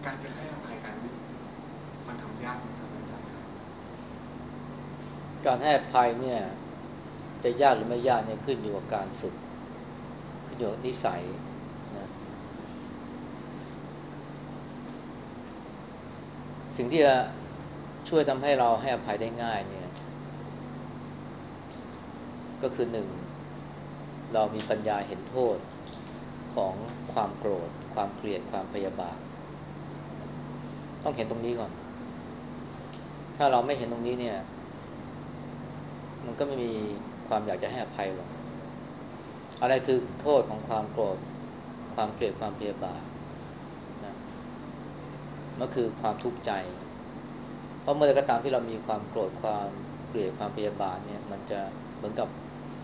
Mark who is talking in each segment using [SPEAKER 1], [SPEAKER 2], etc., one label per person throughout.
[SPEAKER 1] การจะให้อภัยกันนี่มันทำยากไหมครับอาจารย์ครับ
[SPEAKER 2] การให้อภัยเนี่ยจะยากหรือไม่ยากเนี่ยขึ้นอยู่กับการฝึกขึ้นอยู่กับนิสัยนะสิ่งที่จะช่วยทำให้เราให้อภัยได้ง่ายเนี่ยก็คือหนึ่งเรามีปัญญาเห็นโทษของความโกรธความเกลียดความพยาบาทต้องเห็นตรงนี้ก่อนถ้าเราไม่เห็นตรงนี้เนี่ยมันก็ไม่มีความอยากจะให้อภัยหรอกอะไรคือโทษของความโกรธความเกลียดความพยาบาทนะมันคือความทุกข์ใจเพราะเมื่อใดก็ตามที่เรามีความโกรธความเกลียดความพยาบาทเนี่ยมันจะเหมือนกับ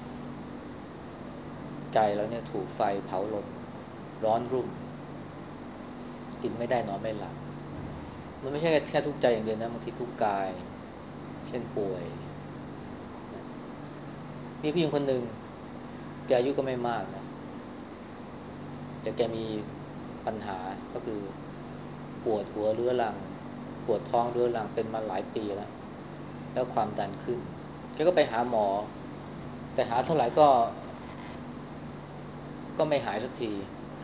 [SPEAKER 2] ใจเราเนี่ยถูกไฟเผาลนร้อนรุ่มกินไม่ได้นอนไม่หลับมันไม่ใช่แค่ทุกข์ใจอย่างเดียวนะบางทีทุกข์กายเช่นป่วยมีผู้หญิงคนหนึ่งแกอายุก็ไม่มากนะแต่แกมีปัญหาก็คือปวดหัวเรื้อรังปวดท้องเรื้อรังเป็นมาหลายปีแล้วความดันขึ้นแกก็ไปหาหมอแต่หาเท่าไหร่ก็ไม่หายสักที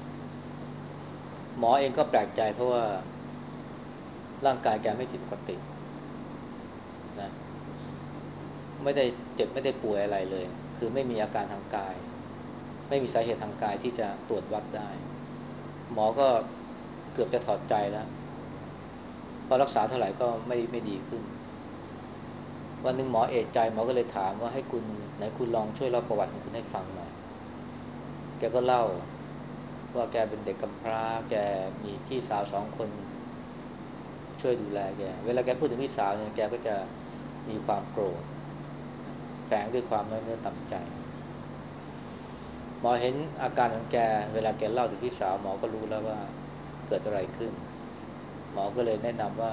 [SPEAKER 2] หมอเองก็แปลกใจเพราะว่าร่างกายแกไม่ผิดปกตินะไม่ได้เจ็บไม่ได้ป่วยอะไรเลยคือไม่มีอาการทางกายไม่มีสาเหตุทางกายที่จะตรวจวัดได้หมอก็เกือบจะถอดใจแล้วพอรักษาเท่าไหร่ก็ไม่ดีขึ้นวันหนึ่งหมอเอะใจหมอก็เลยถามว่าให้คุณไหนคุณลองช่วยเล่าประวัติของคุณให้ฟังหน่อยแกก็เล่าว่าแกเป็นเด็กกำพร้าแกมีพี่สาว2 คนช่วยดูแลแกเวลาแกพูดถึงพี่สาวเนี่ยแกก็จะมีความโกรธแฝงด้วยความน้อยเนื้อต่ำใจหมอเห็นอาการของแกเวลาแกเล่าถึงพี่สาวหมอก็รู้แล้วว่าเกิดอะไรขึ้นหมอก็เลยแนะนำว่า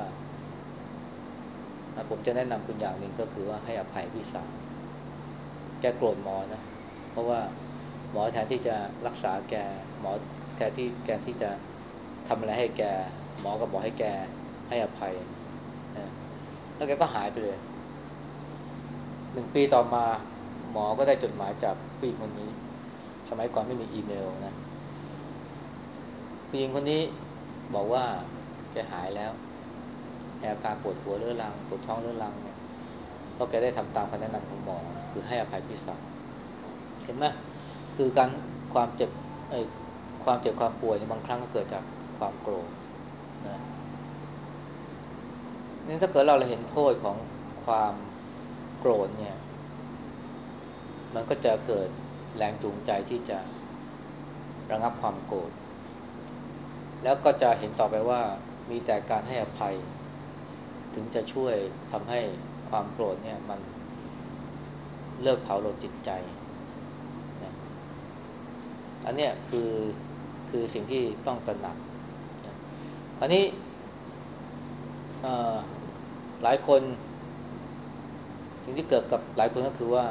[SPEAKER 2] ผมจะแนะนำคุณอย่างหนึ่งก็คือว่าให้อภัยพี่สาวแกโกรธหมอนะเพราะว่าหมอแทนที่จะรักษาแกหมอแทนที่จะทำอะไรให้แกหมอก็บอกให้แกให้อภัยนะแล้วแกก็หายไปเลย1 ปีต่อมาหมอก็ได้จดหมายจากผู้หญิงคนนี้สมัยก่อนไม่มีอีเมลนะผู้หญิงคนนี้บอกว่าแกหายแล้วอาการปวดหัวเรื้อรังปวดท้องเรื้อรังเนี่ยเพราะแกได้ทำตามคำแนะนำของหมอคือให้อภัยพี่สาวเห็นไหมคือการความเจ็บไอ้ความเจ็บความป่วยในบางครั้งก็เกิดจากความโกรธนะนี่ถ้าเกิดเราเห็นโทษของความโกรธเนี่ยมันก็จะเกิดแรงจูงใจที่จะระงับความโกรธแล้วก็จะเห็นต่อไปว่ามีแต่การให้อภัยถึงจะช่วยทำให้ความโกรธเนี่ยมันเลิกเผาโลนจิตใจนะอันเนี้ยคือสิ่งที่ต้องตระหนักนะอันนี้เอ่อหลายคนสิ่งที่เกิดกับหลายคนก็คือว่า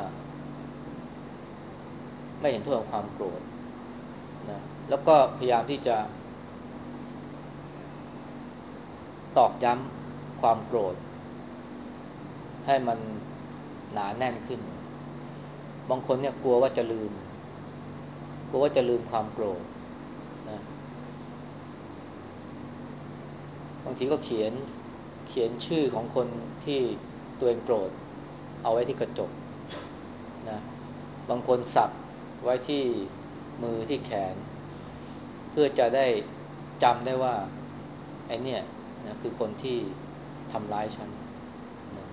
[SPEAKER 2] ไม่เห็นโทษของความโกรธนะแล้วก็พยายามที่จะตอกย้ำความโกรธให้มันหนาแน่นขึ้นบางคนเนี่ยกลัวว่าจะลืมความโกรธนะบางทีก็เขียนชื่อของคนที่ตัวเองโกรธเอาไว้ที่กระจกนะบางคนสักไว้ที่มือที่แขนเพื่อจะได้จำได้ว่าไอ้เนี่ยนะคือคนที่ทำร้ายฉันนะ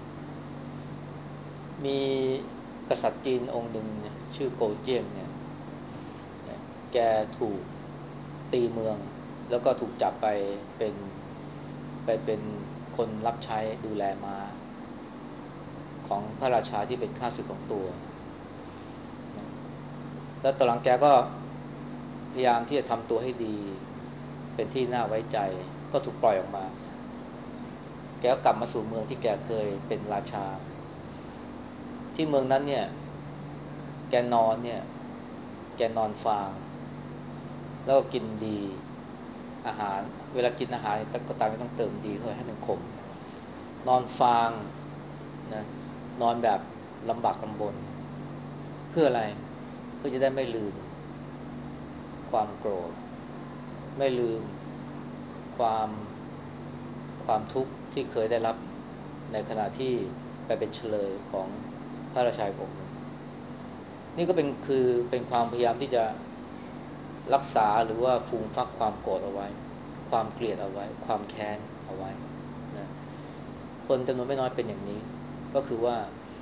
[SPEAKER 2] มีกษัตริย์จีนองค์หนึ่งนะชื่อโกเจี้ยงเนี่ยนะแกถูกตีเมืองแล้วก็ถูกจับเป็นไปเป็นคนรับใช้ดูแลม้าของพระราชาที่เป็นข้าศึกของตัวนะแล้วตอนหลังแกก็พยายามที่จะทำตัวให้ดีเป็นที่น่าไว้ใจก็ถูกปล่อยออกมาแกก็กลับมาสู่เมืองที่แกเคยเป็นราชาที่เมืองนั้นเนี่ยแกนอนฟางแล้วก็กินดีอาหารเวลากินอาหารก็ตามไม่ต้องเติมดีเข้าไปให้มันขมนอนฟางนะนอนแบบลำบากลำบนเพื่ออะไรเพื่อจะได้ไม่ลืมความโกรธไม่ลืมความความทุกข์ที่เคยได้รับในขณะที่ไปเป็นเฉลยของพระราชาองค์หนึ่งนี่ก็เป็นความพยายามที่จะรักษาหรือว่าฟูมฟักความโกรธเอาไว้ความเกลียดเอาไว้ความแค้นเอาไว้นะคนจำนวนไม่น้อยเป็นอย่างนี้ก็คือว่า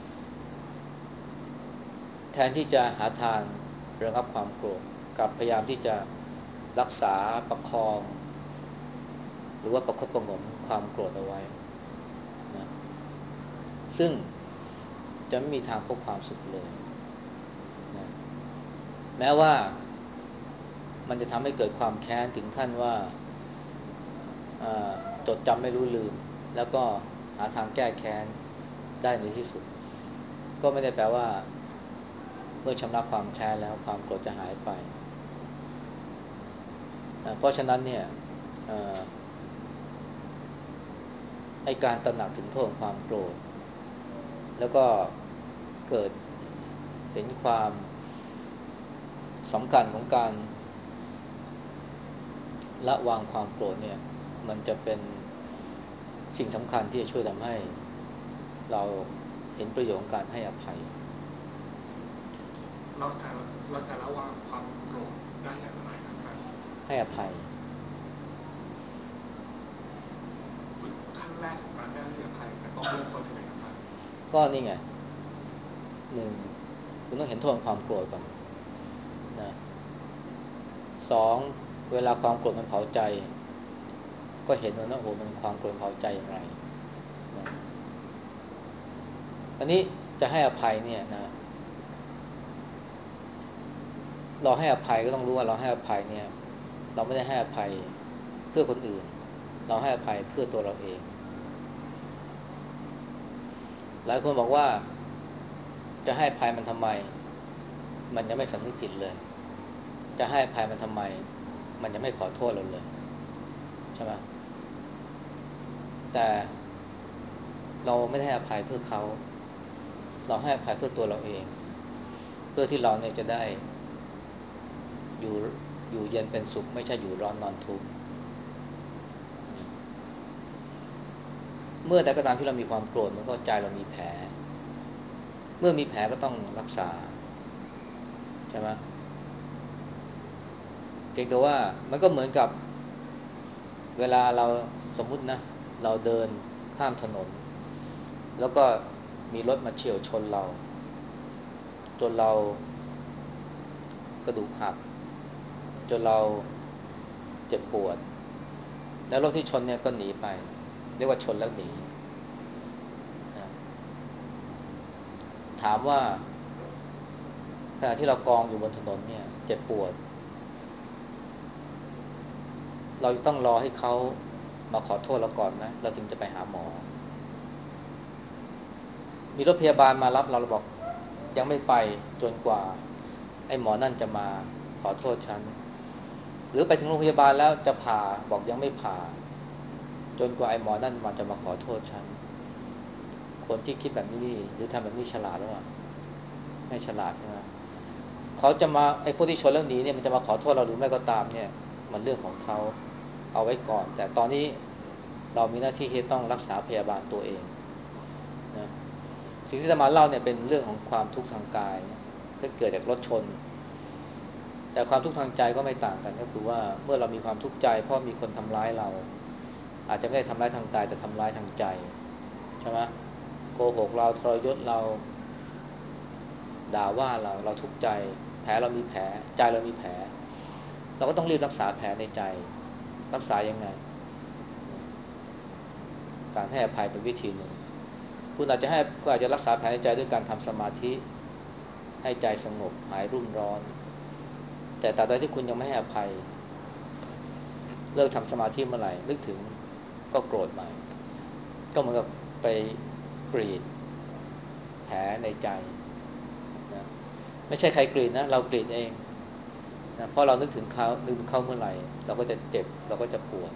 [SPEAKER 2] แทนที่จะหาทางระงับความโกรธกับพยายามที่จะรักษาประคองหรือว่าประคบประหงมความโกรธเอาไว้นะซึ่งจะไม่มีทางพบความสุขเลยนะแม้ว่ามันจะทำให้เกิดความแค้นถึงขั้นว่าจดจำไม่รู้ลืมแล้วก็หาทางแก้แค้นได้ในที่สุดก็ไม่ได้แปลว่าเมื่อชำระความแค้นแล้วความโกรธจะหายไปเพราะฉะนั้นเนี่ยไอ้การตระหนักถึงโทษของความโกรธแล้วก็เกิดเห็นความสำคัญของการละวางความโกรธเนี่ยมันจะเป็นสิ่งสำคัญที่จะช่วยทำให้เราเห็นประโยชน์ของการให้อภัย
[SPEAKER 1] เราจะเราจะระวังความโกรธได้อย่างไรนะครับ
[SPEAKER 2] ให้อภัย
[SPEAKER 1] ขั้นแรกของการให้อภัยจะต้องเริ่มต้นยังไงครับ
[SPEAKER 2] ก็นี่ไงหนึ่งคุณต้องเห็นโทษของความโกรธก่อนนะสองเวลาความโกรธมันเผาใจก็เห็นว่าโอ้โหมันความโกรธเผาใจอย่างไรนะอันนี้จะให้อภัยเนี่ยนะเราให้อภัยก็ต้องรู้ว่าเราให้อภัยเนี่ยเราไม่ได้ให้อภัยเพื่อคนอื่นเราให้อภัยเพื่อตัวเราเองหลายคนบอกว่าจะให้อภัยมันทำไมมันยังไม่สำนึกผิดเลยจะให้อภัยมันทำไมมันยังไม่ขอโทษเราเลยใช่ไหมแต่เราไม่ได้ให้อภัยเพื่อเขาเราให้อภัยเพื่อตัวเราเองเพื่อที่เราเนี่ยจะได้อยู่อยู่เย็นเป็นสุขไม่ใช่อยู่ร้อนนอนทุกข์เมื่อใดก็ตามที่เรามีความโกรธมันก็ใจเรามีแผลเมื่อมีแผลก็ต้องรักษาใช่ไหมเพียงแต่ว่ามันก็เหมือนกับเวลาเราสมมุตินะเราเดินข้ามถนนแล้วก็มีรถมาเฉี่ยวชนเราจนเรากระดูกหักจนเราเจ็บปวดแล้วรถที่ชนเนี่ยก็หนีไปเรียกว่าชนแล้วหนีนะถามว่าขณะที่เรากองอยู่บนถนนเนี่ยเจ็บปวดเราต้องรอให้เขามาขอโทษเราก่อนไหมเราถึงจะไปหาหมอมีรถพยาบาลมารับเราบอกยังไม่ไปจนกว่าไอ้หมอนั่นจะมาขอโทษฉันหรือไปถึงโรงพยาบาลแล้วจะผ่าบอกยังไม่ผ่าจนกว่าไอ้หมอนั่นมาจะมาขอโทษฉันคนที่คิดแบบนี้นี่หรือทำแบบนี้ฉลาดหรือเปล่าไม่ฉลาดใช่ไหมเขาจะมาไอ้พวกที่ชนแล้วหนีเนี่ยมันจะมาขอโทษเราหรือไม่ก็ตามเนี่ยมันเรื่องของเขาเอาไว้ก่อนแต่ตอนนี้เรามีหน้าที่ที่ต้องรักษาพยาบาลตัวเองนะสิ่งที่จะมาเล่าเนี่ยเป็นเรื่องของความทุกข์ทางกายนะที่เกิดจากรถชนแต่ความทุกข์ทางใจก็ไม่ต่างกันก็คือว่าเมื่อเรามีความทุกข์ใจเพราะมีคนทำร้ายเราอาจจะไม่ได้ทำร้ายทางกายแต่ทำร้ายทางใจใช่ไหมโกหกเราทรยศเราด่าว่าเราทุกข์ใจแผลเรามีแผลใจเรามีแผลเราก็ต้องรีบรักษาแผลในใจรักษายังไงการให้อภัยเป็นวิธีหนึ่งคุณอาจจะให้ก็อาจจะรักษาแผลในใจด้วยการทำสมาธิให้ใจสงบหายรุ่มร้อนแต่ตราบใดที่คุณยังไม่ให้อภัยเลิกทำสมาธิเมื่อไหร่นึกถึงก็โกรธใหม่ก็เหมือนกับไปกรีดแผลในใจนะไม่ใช่ใครกรีดนะเรากรีดเองนะเพราะเรานึกถึงเขาเมื่อไหร่เราก็จะเจ็บเราก็จะปวด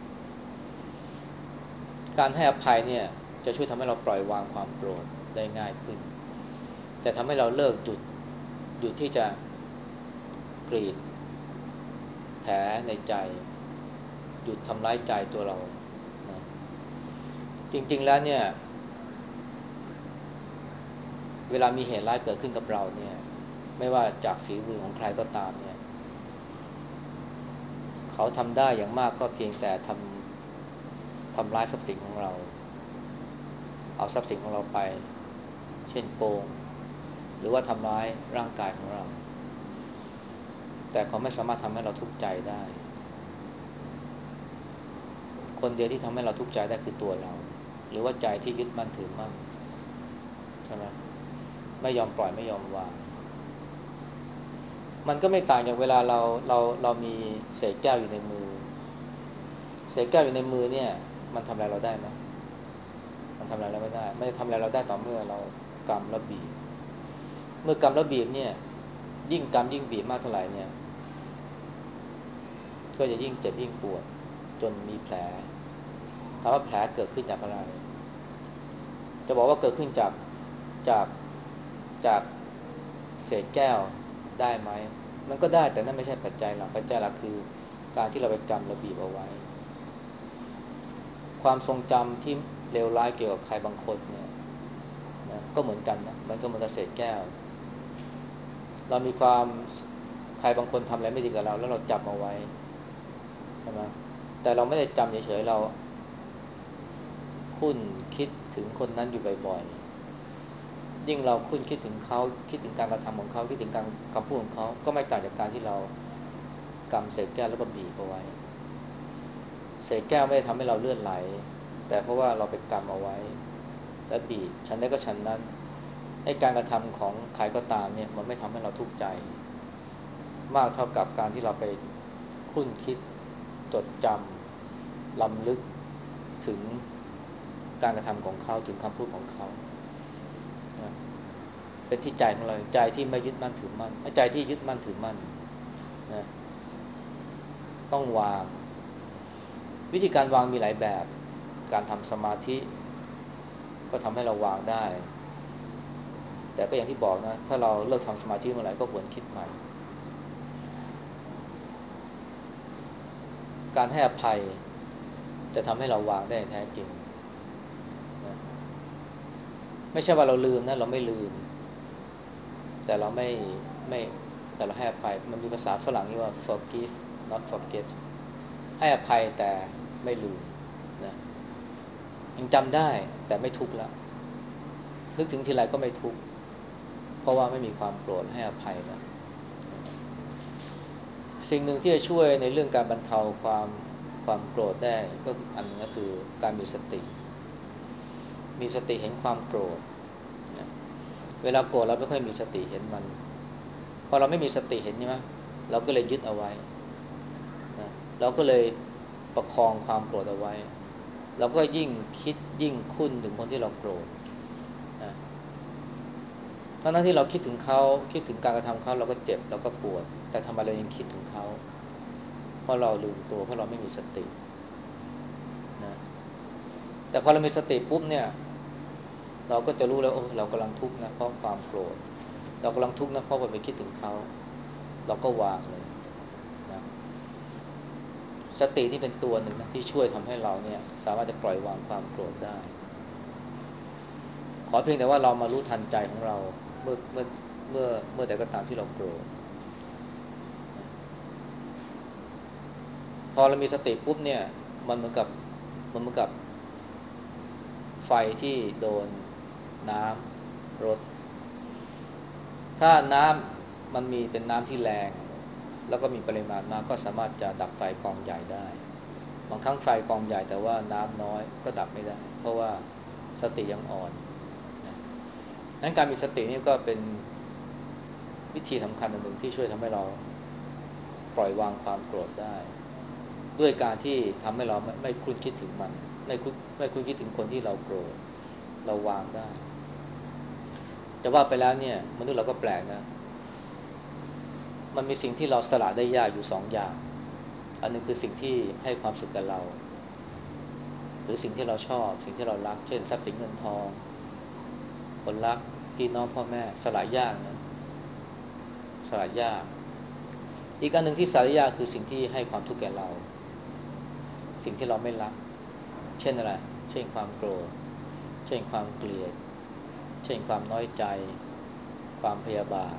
[SPEAKER 2] การให้อภัยเนี่ยจะช่วยทำให้เราปล่อยวางความโกรธได้ง่ายขึ้นแต่ทำให้เราเลิกหยุดที่จะกรีดแผลในใจหยุดทำร้ายใจตัวเรานะจริงๆแล้วเนี่ยเวลามีเหตุร้ายเกิดขึ้นกับเราเนี่ยไม่ว่าจากฝีมือของใครก็ตามเนี่ยเขาทำได้อย่างมากก็เพียงแต่ทำร้ายทรัพย์สินของเราเอาทรัพย์สินของเราไปเช่นโกงหรือว่าทำร้ายร่างกายของเราแต่เขาไม่สามารถทำให้เราทุกข์ใจได้คนเดียวที่ทำให้เราทุกข์ใจได้คือตัวเราหรือว่าใจที่ยึดมั่นถือมั่นใช่ไหมไม่ยอมปล่อยไม่ยอมวางมันก็ไม่ต่างจากเวลาเรามีเศษแก้วอยู่ในมือเศษแก้วอยู่ในมือเนี่ยมันทำอะไรเราได้ไหมมันทำอะไรเราไม่ได้ไม่ทำอะไรเราได้ต่อเมื่อเรากำแล้วบีบเมื่อกำแล้วบีบเนี่ยยิ่งกำยิ่งบีบมากเท่าไหร่เนี่ยก็จะยิ่งเจ็บยิ่งปวดจนมีแผลถามว่าแผลเกิดขึ้นจากอะไรจะบอกว่าเกิดขึ้นจากจากเศษแก้วได้ไหมมันก็ได้แต่นั่นไม่ใช่ปัจจัยหลักปัจจัยหลักคือการที่เราไปกำเราบีบเอาไว้ความทรงจำที่เลวร้ายเกี่ยวกับใครบางคนเนี่ยนะก็เหมือนกันนะมันก็เหมือนกับเศษแก้วเรามีความใครบางคนทำอะไรไม่ดีกับเราแล้วเราจำเอาไว้ใช่ไหมแต่เราไม่ได้จำเฉยๆเราคุ้นคิดถึงคนนั้นอยู่บ่อยๆยิ่งเราคุ้นคิดถึงเขาคิดถึงการกระทำของเขาคิดถึงการคำพูดของเขาก็ไม่ต่างจากการที่เรากำเศษแก้วแล้วก็บีบเอาไว้เศษแก้วไม่ได้ทำให้เราเลือดไหลแต่เพราะว่าเราไปกำเอาไว้และบีบฉันได้ก็ฉันนั้นไอ้การกระทำของใครก็ตามเนี่ยมันไม่ทำให้เราทุกข์ใจมากเท่ากับการที่เราไปคุ้นคิดจดจำล้ำลึกถึงการกระทำของเขาถึงคำพูดของเขานะเป็นที่ใจของเราใจที่ไม่ยึดมั่นถือมั่นใจที่ยึดมั่นถือมั่นนะต้องวางวิธีการวางมีหลายแบบการทำสมาธิก็ทำให้เราวางได้แต่ก็อย่างที่บอกนะถ้าเราเลิกทำสมาธิเมื่อไหร่ก็ควรคิดใหม่การให้อภัยจะทำให้เราวางได้แท้จริงนะไม่ใช่ว่าเราลืมนะเราไม่ลืมแต่เราไม่แต่เราให้อภัยมันมีภาษาฝรั่งที่ว่า forgive not forget ให้อภัยแต่ไม่ลืมนะยังจำได้แต่ไม่ทุกข์แล้วนึกถึงทีไรก็ไม่ทุกข์เพราะว่าไม่มีความโกรธให้อภัยแล้วสิ่งหนึ่งที่จะช่วยในเรื่องการบรรเทาความโกรธได้ก็อันนึงก็คือการมีสติเห็นความโกรธนะเวลาโกรธเราไม่ค่อยมีสติเห็นมันพอเราไม่มีสติเห็นใช่ไหมเราก็เลยยึดเอาไว้นะเราก็เลยประคองความโกรธเอาไว้เราก็ยิ่งคิดยิ่งคุ้นถึงคนที่เราโกรธนะทั้งที่เราคิดถึงเขาคิดถึงการกระทำเขาเราก็เจ็บเราก็ปวดแต่ทำไมเรายังคิดถึงเขาเพราะเราลืมตัวเพราะเราไม่มีสตินะแต่พอเรามีสติปุ๊บเนี่ยเราก็จะรู้แล้วโอ้เรากำลังทุกข์นะเพราะความโกรธเรากำลังทุกข์นะเพราะไปคิดถึงเขาเราก็วางเลยนะสติที่เป็นตัวหนึ่งนะที่ช่วยทำให้เราเนี่ยสามารถจะปล่อยวางความโกรธได้ขอเพียงแต่ว่าเรามารู้ทันใจของเราเมื่อเมื่อเมื่อใดก็ตามที่เราโกรธพอเรามีสติปุ๊บเนี่ยมันเหมือนกับมันเหมือนกับไฟที่โดนน้ำรดถ้าน้ำมันมีเป็นน้ำที่แรงแล้วก็มีปริมาณมากก็สามารถจะดับไฟกองใหญ่ได้บางครั้งไฟกองใหญ่แต่ว่าน้ำน้อยก็ดับไม่ได้เพราะว่าสติยังอ่อนนะนั้นการมีสตินี่ก็เป็นวิธีสำคัญอันหนึ่งที่ช่วยทำให้เราปล่อยวางความโกรธได้ด้วยการที่ทำให้เราไม่คุ้นคิดถึงมันไม่คุ้นคิดถึงคนที่เราโกรธเราวางได้จะว่าไปแล้วเนี่ยมนุษย์เราก็แปลกนะมันมีสิ่งที่เราสละได้ยากอยู่สองอย่างอันหนึงคือสิ่งที่ให้ความสุขกับเราหรือสิ่งที่เราชอบสิ่งที่เรารักเช่นทรัพย์สินเงินทองคนรักพี่น้องพ่อแม่สละยากนะสละยากอีกอันหนึ่งที่สละยากคือสิ่งที่ให้ความทุกข์แก่เราสิ่งที่เราไม่รักเช่นอะไรเช่นความโกรธเช่นความเกลียดเช่นความน้อยใจความพยาบาท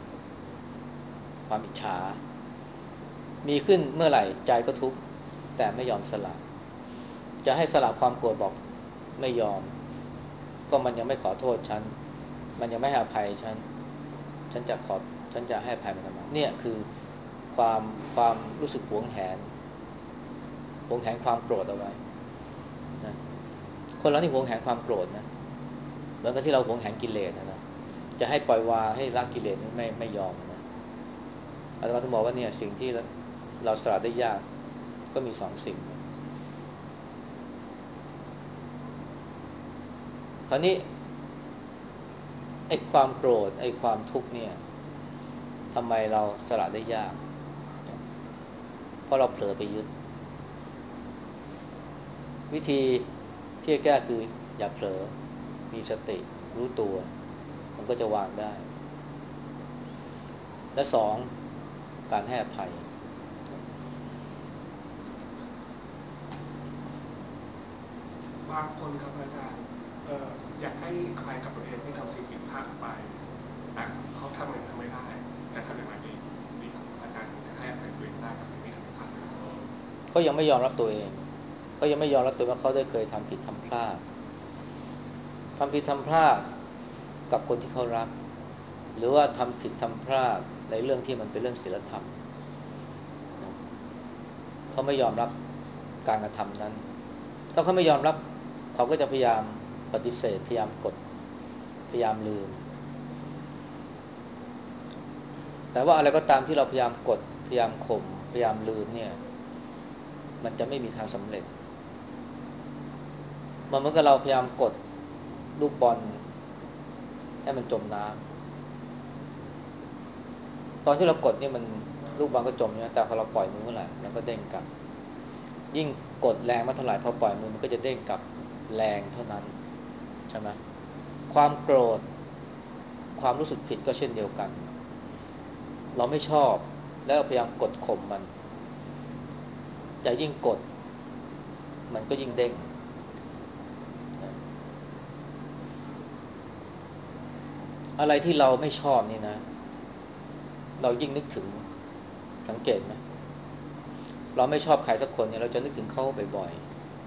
[SPEAKER 2] ความอิจฉามีขึ้นเมื่อไหร่ใจก็ทุกข์แต่ไม่ยอมสละจะให้สละความโกรธบอกไม่ยอมก็มันยังไม่ขอโทษฉันมันยังไม่ให้อภัยฉันฉันจะขอฉันจะให้อภัยมันทำไมเนี่ยคือความความรู้สึกหวงแหนความโกรธเอาไว้นะคนเราที่หวงแหนความโกรธนะเหมือนกับที่เราหวงแหนกิเลสนะจะให้ปล่อยวางให้ละกิเลสไม่ยอมนะอาตมาถึงบอกว่าเนี่ยสิ่งที่เราสละได้ยากก็มีสองสิ่งคราวนี้ไอ้ความโกรธไอ้ความทุกข์เนี่ยทำไมเราสละได้ยากเพราะเราเผลอไปยึดวิธีที่จะแก้คืออย่าเผลอมีสติรู้ตัวมันก็จะวางได้และสองการให้อภัย
[SPEAKER 1] บางคนครับอาจารย์อยากให้อภัยกับตัวเองที่ทำสิ่งผิดพลาดไปแต่เขาทำอย่างนั้นไม่ได้แต่ทำอย่างไรดีครับอาจารย์ถึงจะให้อภัยตัวเองได้กับสิ่งที่ทำผิดพลาดไป
[SPEAKER 2] เขายังไม่ยอมรับตัวเองเขายังไม่ยอมรับตัวว่าเขาได้เคยทำผิดทำพลาดทำผิดทำพลาดกับคนที่เขารักหรือว่าทำผิดทำพลาดในเรื่องที่มันเป็นเรื่องศีลธรรมเขาไม่ยอมรับการกระทำนั้นถ้าเขาไม่ยอมรับเขาก็จะพยายามปฏิเสธพยายามกดพยายามลืมแต่ว่าอะไรก็ตามที่เราพยายามกดพยายามข่มพยายามลืมเนี่ยมันจะไม่มีทางสำเร็จมันเหมือนกับเราพยายามกดลูกบอลให้มันจมน้ำตอนที่เรากดเนี่ยมันลูกบอลก็จมใช่ไหมแต่พอเราปล่อยมือเมื่อไหร่มันก็เด้งกลับยิ่งกดแรงมากเท่าไหร่พอปล่อยมือมันก็จะเด้งกลับแรงเท่านั้นใช่ไหมความโกรธความรู้สึกผิดก็เช่นเดียวกันเราไม่ชอบแล้วพยายามกดข่มมันจะยิ่งกดมันก็ยิ่งเด้งนะอะไรที่เราไม่ชอบนี่นะเรายิ่งนึกถึงสังเกตไหมเราไม่ชอบใครสักคนเนี่ยเราจะนึกถึงเขาบ่อย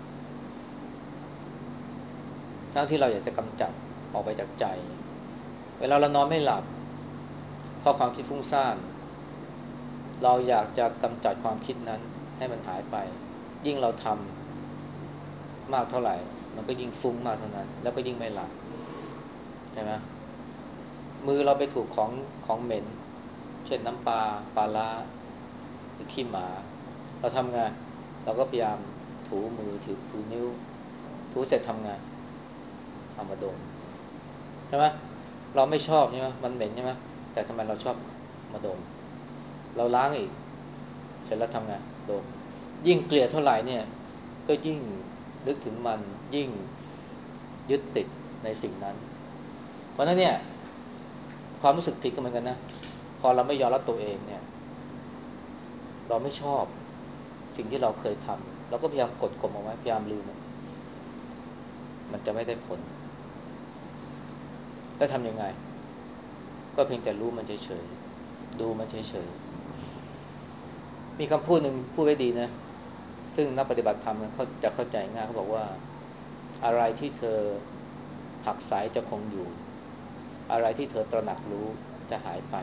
[SPEAKER 2] ๆทั้งที่เราอยากจะกำจัดออกไปจากใจเวลาเรานอนไม่หลับเพราะความคิดฟุ้งซ่านเราอยากจะกำจัดความคิดนั้นให้มันหายไปยิ่งเราทำมากเท่าไหร่มันก็ยิ่งฟุ้งมากเท่านั้นแล้วก็ยิ่งไม่หลับใช่ไหมมือเราไปถูกของเหม็นเช่นน้ำปลาร้าหรือขี้หมาเราทำไงเราก็พยายามถูมือถูนิ้วถูเสร็จทำไงเอามาดมใช่ไหมเราไม่ชอบใช่ไหมมันเหม็นใช่ไหมแต่ทำไมเราชอบมาดมเราล้างอีกเสร็จแล้วทำไงดมยิ่งเกลียดเท่าไหร่เนี่ยก็ยิ่งนึกถึงมันยิ่งยึดติดในสิ่งนั้นเพราะฉะนั้นเนี่ยความรู้สึกผิดก็เหมือนกันนะพอเราไม่ยอมรับตัวเองเนี่ยเราไม่ชอบสิ่งที่เราเคยทำเราก็พยายามกดข่มเอาไว้พยายามลืมมันจะไม่ได้ผลแล้วทำยังไงก็เพียงแต่รู้มันเฉยๆดูมันเฉยๆมีคำพูดหนึ่งพูดไว้ดีนะซึ่งนักปฏิบัติธรรมเขาจะเข้าใจง่ายเขาบอกว่าอะไรที่เธอหักสายจะคงอยู่อะไรที่เธอตระหนักรู้จะหายไป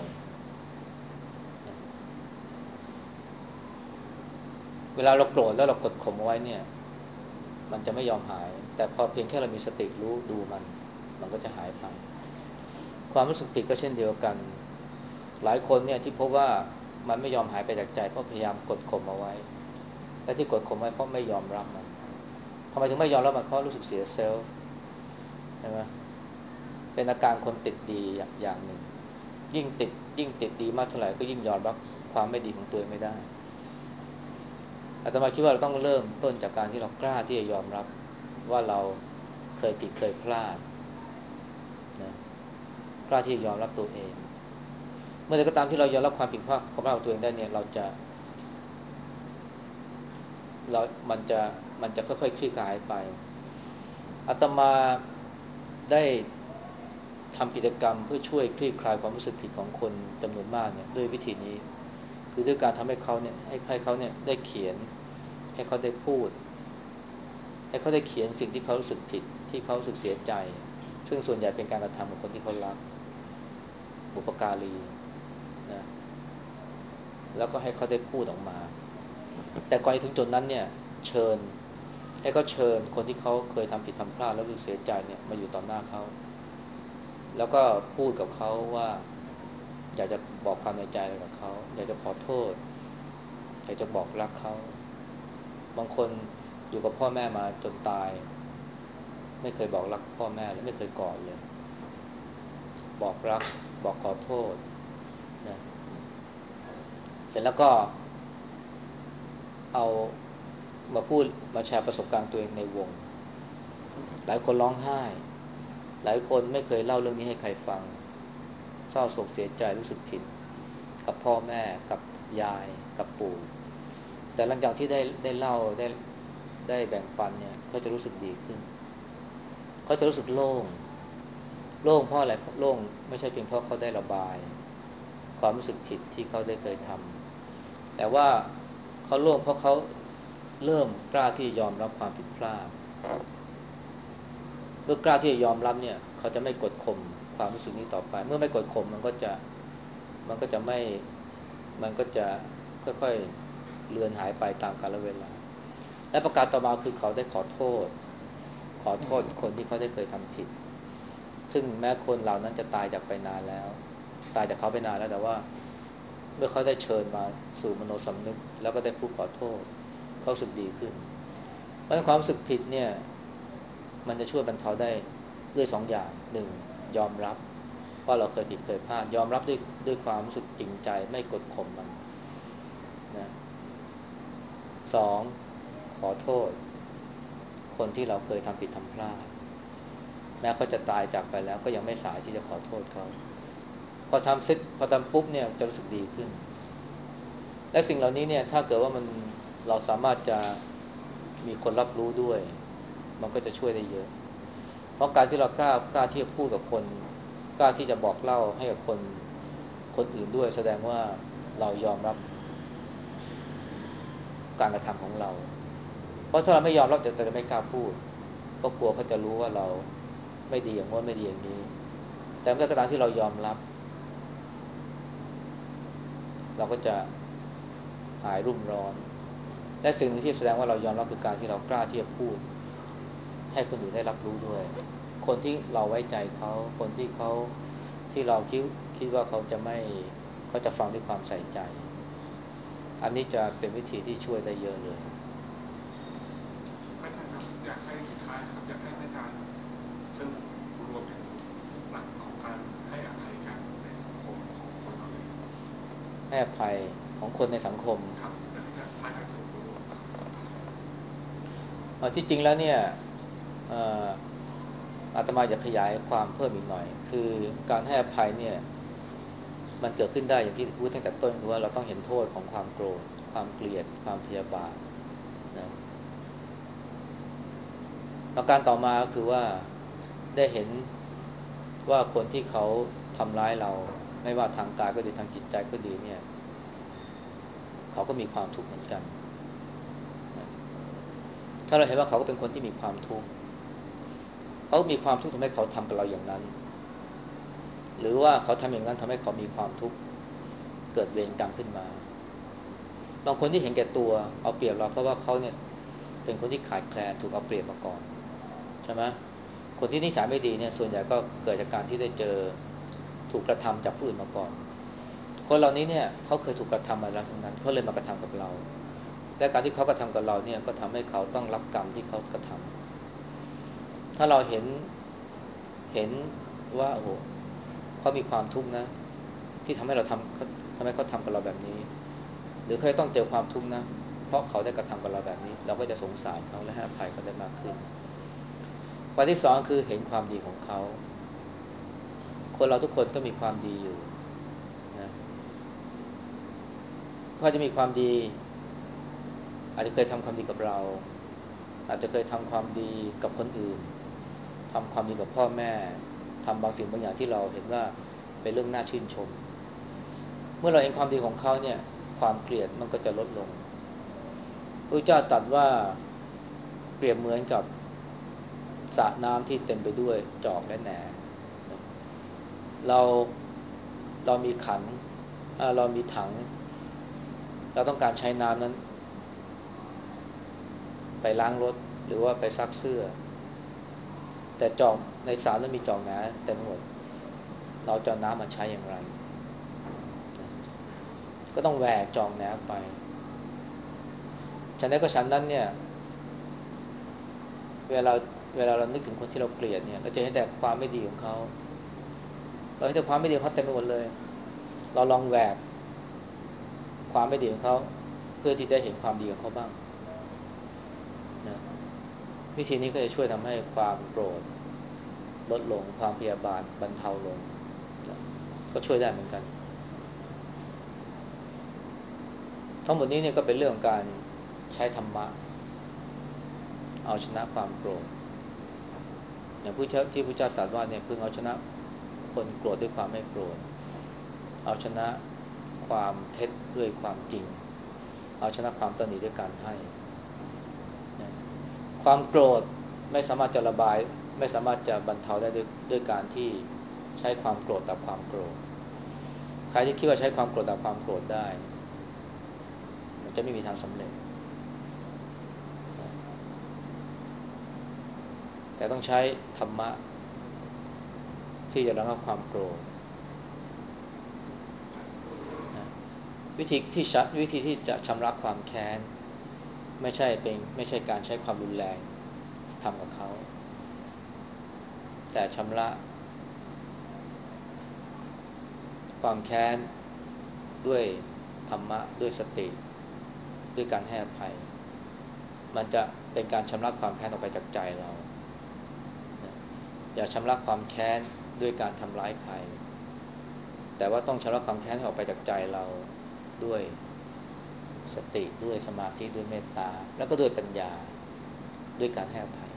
[SPEAKER 2] เวลาเราโกรธแล้วเรากดข่มเอาไว้เนี่ยมันจะไม่ยอมหายแต่พอเพียงแค่เรามีสติรู้ดูมันก็จะหายไปความรู้สึกผิดก็เช่นเดียวกันหลายคนเนี่ยที่พบว่ามันไม่ยอมหายไปจากใจเพราะพยายามกดข่มเอาไว้และที่กดข่มไว้เพราะไม่ยอมรับมันทำไมถึงไม่ยอมรับมันเพราะรู้สึกเสียเซลฟ์ใช่ไหมเป็นอาการคนติดดีอย่างหนึ่งยิ่งติดยิ่งติดดีมากเท่าไหร่ก็ยิ่งยอมรับความไม่ดีของตัวเองไม่ได้อาตมาคิดว่าเราต้องเริ่มต้นจากการที่เรากล้าที่จะยอมรับว่าเราเคยผิดเคยพลาดนะกล้าที่จะยอมรับตัวเองเมื่อใดก็ตามที่เรายอมรับความผิดพลาดของเราตัวเองได้เนี่ยเราจะเรามันจะค่อยๆคลี่คลายไปอาตมาได้ทำกิจกรรมเพื่อช่วยคลี่คลายความรู้สึกผิดของคนจำนวนมากเนี่ยด้วยวิธีนี้คือด้วยการทำให้เขาเนี่ยให้เขาเนี่ยได้เขียนให้เขาได้พูดให้เขาได้เขียนสิ่งที่เขารู้สึกผิดที่เขารู้สึกเสียใจซึ่งส่วนใหญ่เป็นการกระทำของคนที่เขารักบุพการีนะแล้วก็ให้เขาได้พูดออกมาแต่ก่อนจะถึงจุดนั้นเนี่ยเชิญให้เขาเชิญคนที่เขาเคยทำผิดทำพลาดแล้วรู้สึกเสียใจเนี่ยมาอยู่ต่อหน้าเขาแล้วก็พูดกับเขาว่าอยากจะบอกความในใจอะไรกับเขาอยากจะขอโทษอยากจะบอกรักเขาบางคนอยู่กับพ่อแม่มาจนตายไม่เคยบอกรักพ่อแม่เลยไม่เคยกอดเลยบอกรักบอกขอโทษนะเสร็จแล้วก็เอามาพูดมาแชร์ประสบการณ์ตัวเองในวงหลายคนร้องไห้หลายคนไม่เคยเล่าเรื่องนี้ให้ใครฟังเศร้าโศกเสียใจรู้สึกผิดกับพ่อแม่กับยายกับปู่แต่หลังจากที่ได้เล่าได้แบ่งปันเนี่ยเขาจะรู้สึกดีขึ้นเขาจะรู้สึกโล่งโล่งเพราะอะไรโล่งไม่ใช่เพียงเพราะเขาได้ระบายความรู้สึกผิดที่เขาได้เคยทำแต่ว่าเขาโล่งเพราะเขาเริ่มกล้าที่ยอมรับความผิดพลาดเมื่อกล้าที่จะยอมรับเนี่ยเขาจะไม่กดข่มความรู้สึกนี้ต่อไปเมื่อไม่กดข่มมันก็จะไม่มันก็จะค่อยๆเลือนหายไปตามกาลเวลาและประการต่อมาคือเขาได้ขอโทษคนที่เขาได้เคยทำผิดซึ่งแม้คนเหล่านั้นจะตายจากไปนานแล้วตายจากเขาไปนานแล้วแต่ว่าเมื่อเขาได้เชิญมาสู่มโนสำนึกแล้วก็ได้พูดขอโทษเขารู้สึกดีขึ้นเพราะความรู้สึกผิดเนี่ยมันจะช่วยบรรเทาได้ด้วยสองอย่างหนึ่งยอมรับว่าเราเคยผิดเคยพลาดยอมรับด้วยความรู้สึกจริงใจไม่กดข่มมันนะสองขอโทษคนที่เราเคยทำผิดทำพลาดแม้เขาจะตายจากไปแล้วก็ยังไม่สายที่จะขอโทษเขาพอทำเสร็จพอทำปุ๊บเนี่ยจะรู้สึกดีขึ้นและสิ่งเหล่านี้เนี่ยถ้าเกิดว่าเราสามารถจะมีคนรับรู้ด้วยมันก็จะช่วยได้เยอะเพราะการที่เรากล้าที่จะพูดกับคนกล้าที่จะบอกเล่าให้กับคนอื่นด้วยแสดงว่าเรายอมรับการกระทำของเราเพราะถ้าเราไม่ยอมรับจะไม่กล้าพูดเพราะกลัวเขาจะรู้ว่าเราไม่ดีอย่างโน้นไม่ดีอย่างนี้แต่เมื่อกระทั่งที่เรายอมรับเราก็จะหายรุ่มร้อนและสิ่งที่แสดงว่าเรายอมรับคือการที่เรากล้าที่จะพูดให้คนอื่นได้รับรู้ด้วยคนที่เราไว้ใจเขาคนที่เขาที่เราคิดว่าเขาจะฟังด้วยความใส่ใจอันนี้จะเป็นวิธีที่ช่วยได้เยอะเลย
[SPEAKER 1] อาจารย์ครับอยากให้สุดท้ายครับอยากให้อาจารย์สรุปรวมถึงหลักของการให้อภัยกันในสังคมของคนเราเลย
[SPEAKER 2] ให้อภัยของคนในสังคม
[SPEAKER 1] ครับอยากอาจารย์สรุปรวมครับสุดท้าย
[SPEAKER 2] ที่จริงแล้วเนี่ยเอ่ออาตมาจะขยายความเพิ่มอีกหน่อยคือการให้อภัยเนี่ยมันเกิดขึ้นได้อย่างที่พูดตั้งแต่ต้นคือว่าเราต้องเห็นโทษของความโกรธความเกลียดความพยาบาทนะประการต่อมาก็คือว่าได้เห็นว่าคนที่เขาทำร้ายเราไม่ว่าทางกายก็ดีทางจิตใจก็ดีเนี่ยเขาก็มีความทุกข์เหมือนกันนะถ้าเราเห็นว่าเขาก็เป็นคนที่มีความทุกข์เขามีความทุกข์ทำให้เขาทำกับเราอย่างนั้นหรือว่าเขาทำอย่างนั้นทำให้เขามีความทุกข์เกิดเวรกรรมขึ้นมาบางคนที่เห็นแก่ตัวเอาเปรียบเราเพราะว่าเขาเนี่ยเป็นคนที่ขาดแคลนถูกเอาเปรียบมาก่อนใช่ไหมคนที่นิสัยไม่ดีเนี่ยส่วนใหญ่ก็เกิดจากการที่ได้เจอถูกกระทำจากผู้อื่นมาก่อนคนเหล่านี้เนี่ยเขาเคยถูกกระทำมาแล้วทั้งนั้นเขาเลยมากระทำกับเราและการที่เขากระทำกับเราเนี่ยก็ทำให้เขาต้องรับกรรมที่เขากระทำถ้าเราเห็นว่าโอ้โหเขามีความทุกข์นะที่ทำให้เราทำให้เขาทำกับเราแบบนี้หรือเขาต้องเจอความทุกข์นะเพราะเขาได้กระทำกับเราแบบนี้เราก็จะสงสารเขาและให้อภัยเขาได้มากขึ้นข้อที่สองคือเห็นความดีของเขาคนเราทุกคนก็มีความดีอยู่นะเขาจะมีความดีอาจจะเคยทำความดีกับเราอาจจะเคยทำความดีกับคนอื่นทำความดีกับพ่อแม่ทำบางสิ่งบางอย่างที่เราเห็นว่าเป็นเรื่องน่าชื่นชมเมื่อเราเห็นความดีของเขาเนี่ยความเกลียดมันก็จะลดลงพระเจ้าตรัสว่าเปรียบเหมือนกับสระน้ำที่เต็มไปด้วยจอกและแหนเราเรามีขันเรามีถังเราต้องการใช้น้ำนั้นไปล้างรถหรือว่าไปซักเสื้อแต่จอกในสระนั้นมีจอกแหนเต็มหมดเราจะน้ำมาใช้อย่างไรก็ต้องแหวกจอกแหนไปฉันนั้นก็ฉันนั้นเนี่ยเวลาเวลาเรานึกถึงคนที่เราเกลียดเนี่ยเราจะเห็นแต่ความไม่ดีของเขาเราเห็นแต่ความไม่ดีของเขาเต็มไปหมดเลยเราลองแหวกความไม่ดีของเขาเพื่อที่จะเห็นความดีของเขาบ้างนะวิธีนี้ก็จะช่วยทำให้ความโกรธลดลงความพยาบาทบรรเทาลงนะก็ช่วยได้เหมือนกันทั้งหมดนี้เนี่ยก็เป็นเรื่องของการใช้ธรรมะเอาชนะความโกรธอย่างที่พระเจ้าตรัสว่าเนี่ยพึงเอาชนะคนโกรธด้วยความไม่โกรธเอาชนะความเท็จด้วยความจริงเอาชนะความตนีด้วยการให้ความโกรธไม่สามารถจะระบายไม่สามารถจะบรรเทาได้ด้วยการที่ใช้ความโกรธดับความโกรธใครที่คิดว่าใช้ความโกรธดับความโกรธได้มันจะไม่มีทางสำเร็จแต่ต้องใช้ธรรมะที่จะระงับความโกรธนะวิธีที่จะชำระความแค้นไม่ใช่การใช้ความรุนแรงทำกับเขาแต่ชำระความแค้นด้วยธรรมะด้วยสติด้วยการให้อภัยมันจะเป็นการชำระความแค้นออกไปจากใจเราอย่าชำระความแค้นด้วยการทำร้ายใครแต่ว่าต้องชำระความแค้นให้ออกไปจากใจเราด้วยสติด้วยสมาธิด้วยเมตตาแล้วก็ด้วยปัญญาด้วยการให้อภัย